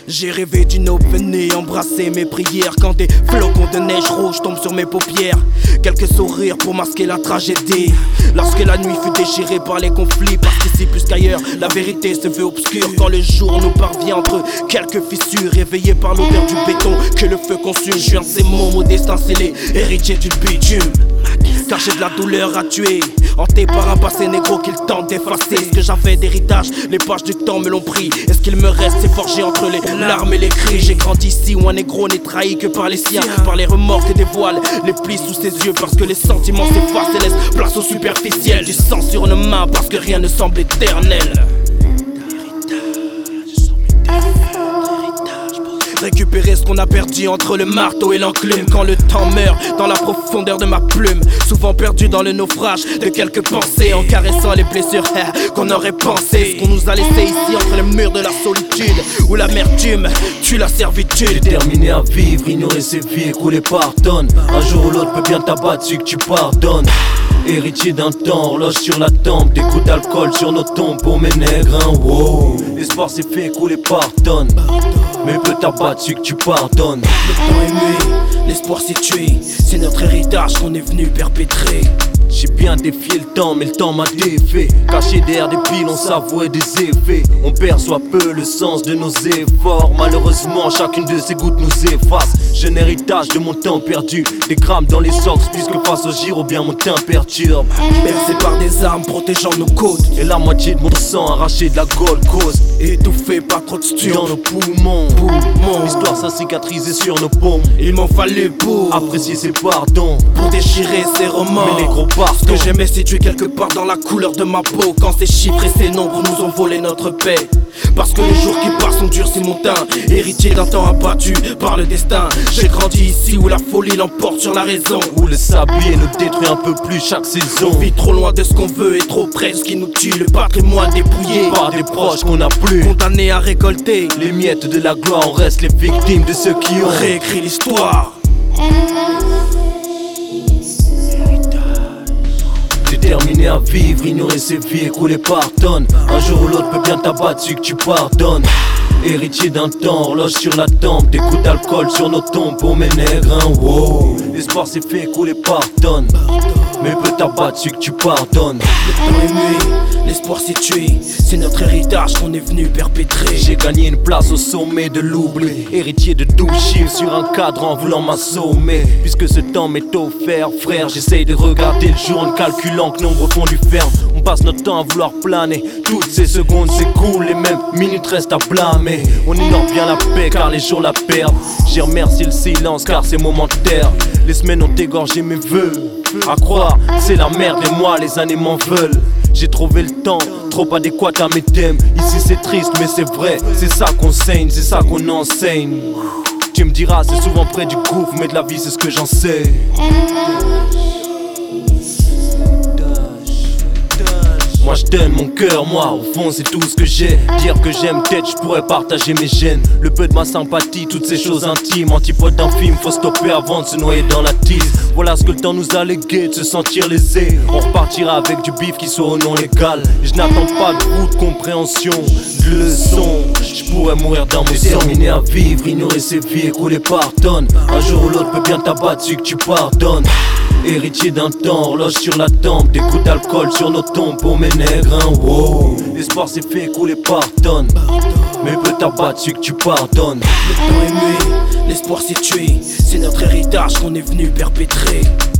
J'ai rêvé d'une aube venue embrasser mes prières quand des flocons de neige rouge tombent sur mes paupières. Quelques sourires pour masquer la tragédie lorsque la nuit fut déchirée par les conflits. Parce qu'ici plus qu'ailleurs, la vérité se fait obscure quand le jour nous parvient entre quelques fissures. Réveillé par l'odeur du béton que le feu consume. Je suis un de ces mots, mon destin scellé, héritier du bitume. Car j'ai de la douleur à tuer, hanté par un passé négro qu'il tente d'effacer. Ce que j'avais d'héritage, les pages du temps me l'ont pris. Et ce qu'il me reste, c'est forgé entre les larmes et les cris. J'ai grandi ici où un négro n'est trahi que par les siens, par les remords que dévoilent les plis sous ses yeux. Parce que les sentiments s'effacent et laissent place au superficiel. Du sang sur nos mains parce que rien ne semble éternel. Récupérer ce qu'on a perdu entre le marteau et l'enclume. Quand le temps meurt dans la profondeur de ma plume, souvent perdu dans le naufrage de quelques pensées, en caressant les blessures qu'on aurait pensé. Ce qu'on nous a laissé ici entre les murs de la solitude, où l'amertume tue la servitude. Déterminé à vivre, ignorer ses vies écoulées par tonnes. Un jour ou l'autre peut bien t'abattre celui que tu pardonnes. Héritier d'un temps, horloge sur la tempe, des gouttes d'alcool sur nos tombes pour mes nègres, hein, wow. L'espoir s'est fait écouler par tonnes, mais peut t'abattre celui que tu pardonnes. Le temps est muet, l'espoir s'est tué, c'est notre héritage qu'on est venu perpétrer. J'ai bien défié le temps, mais le temps m'a défait. Caché derrière des piles, on savourait des effets. On perçoit peu le sens de nos efforts. Malheureusement, chacune de ces gouttes nous efface. J'ai un héritage de mon temps perdu, des grammes dans les socks, puisque face au giro, bien mon teint perturbe. Bercé par des armes protégeant nos côtes, et la moitié de mon sang arraché de la Gold Coast. Étouffé par trop de sturm dans nos poumons. L'histoire s'est cicatrisée sur nos paumes. Il m'en fallu pour apprécier ses pardons, pour déchirer ses remords. Mais les gros ce que j'aimais situé quelque part dans la couleur de ma peau. Quand ces chiffres et ces nombres nous ont volé notre paix. Parce que les jours qui passent ont durci mon teint. Héritier d'un temps abattu par le destin. J'ai grandi ici où la folie l'emporte sur la raison, où le sablier nous détruit un peu plus chaque saison. On vit trop loin de ce qu'on veut et trop près de ce qui nous tue. Le patrimoine dépouillé par des proches qu'on n'a plus, condamnés à récolter les miettes de la gloire. On reste les victimes de ceux qui ont réécrit l'histoire. Déterminé à vivre, ignorer ses vies écoulées par tonnes. Un jour ou l'autre peut bien t'abattre celui que tu pardonnes. Héritier d'un temps, horloge sur la tempe, des gouttes d'alcool sur nos tombes pour mes nègres, hein, wow. L'espoir s'est fait écouler par tonnes, mais peut t'abattre celui que tu pardonnes. Le temps est muet, l'espoir s'est tué, c'est notre héritage qu'on est venu perpétrer. J'ai gagné une place au sommet de l'oubli, héritier de 12 chiffres sur un cadre en voulant m'assommer. Puisque ce temps m'est offert, frère, j'essaye de regarder le jour en calculant que nombre font du ferme. On passe notre temps à vouloir planer, toutes ces secondes s'écoulent, les mêmes minutes restent à blâmer. On ignore bien la paix car les jours la perdent. J'ai remercié le silence car c'est momentaire. Les semaines ont égorgé mes vœux. À croire, c'est la merde et moi les années m'en veulent. J'ai trouvé le temps, trop adéquat à mes thèmes. Ici c'est triste mais c'est vrai, c'est ça qu'on saigne, c'est ça qu'on enseigne. Tu me diras c'est souvent près du gouffre, mais de la vie c'est ce que j'en sais. Moi je donne mon cœur, moi au fond c'est tout ce que j'ai. Dire que j'aime peut-être je pourrais partager mes gènes. Le peu de ma sympathie, toutes ces choses intimes. Antipode d'un film, faut stopper avant de se noyer dans la tise. Voilà ce que le temps nous a légué, de se sentir lésé. On repartira avec du bif qui soit au non légal. Et je n'attends pas de vous de compréhension, de leçons. Je pourrais mourir dans mes sons. Déterminé à vivre, ignorer ses vies écoulées par tonnes. Un jour ou l'autre peut bien t'abattre celui que tu pardonnes. Héritier d'un temps, horloge sur la tempe, des gouttes d'alcool sur nos tombes pour mes nègres, hein, wow. L'espoir s'est fait écouler par tonnes, mais peut t'abattre celui que tu pardonnes. Le temps est muet, l'espoir s'est tué, c'est notre héritage qu'on est venu perpétrer.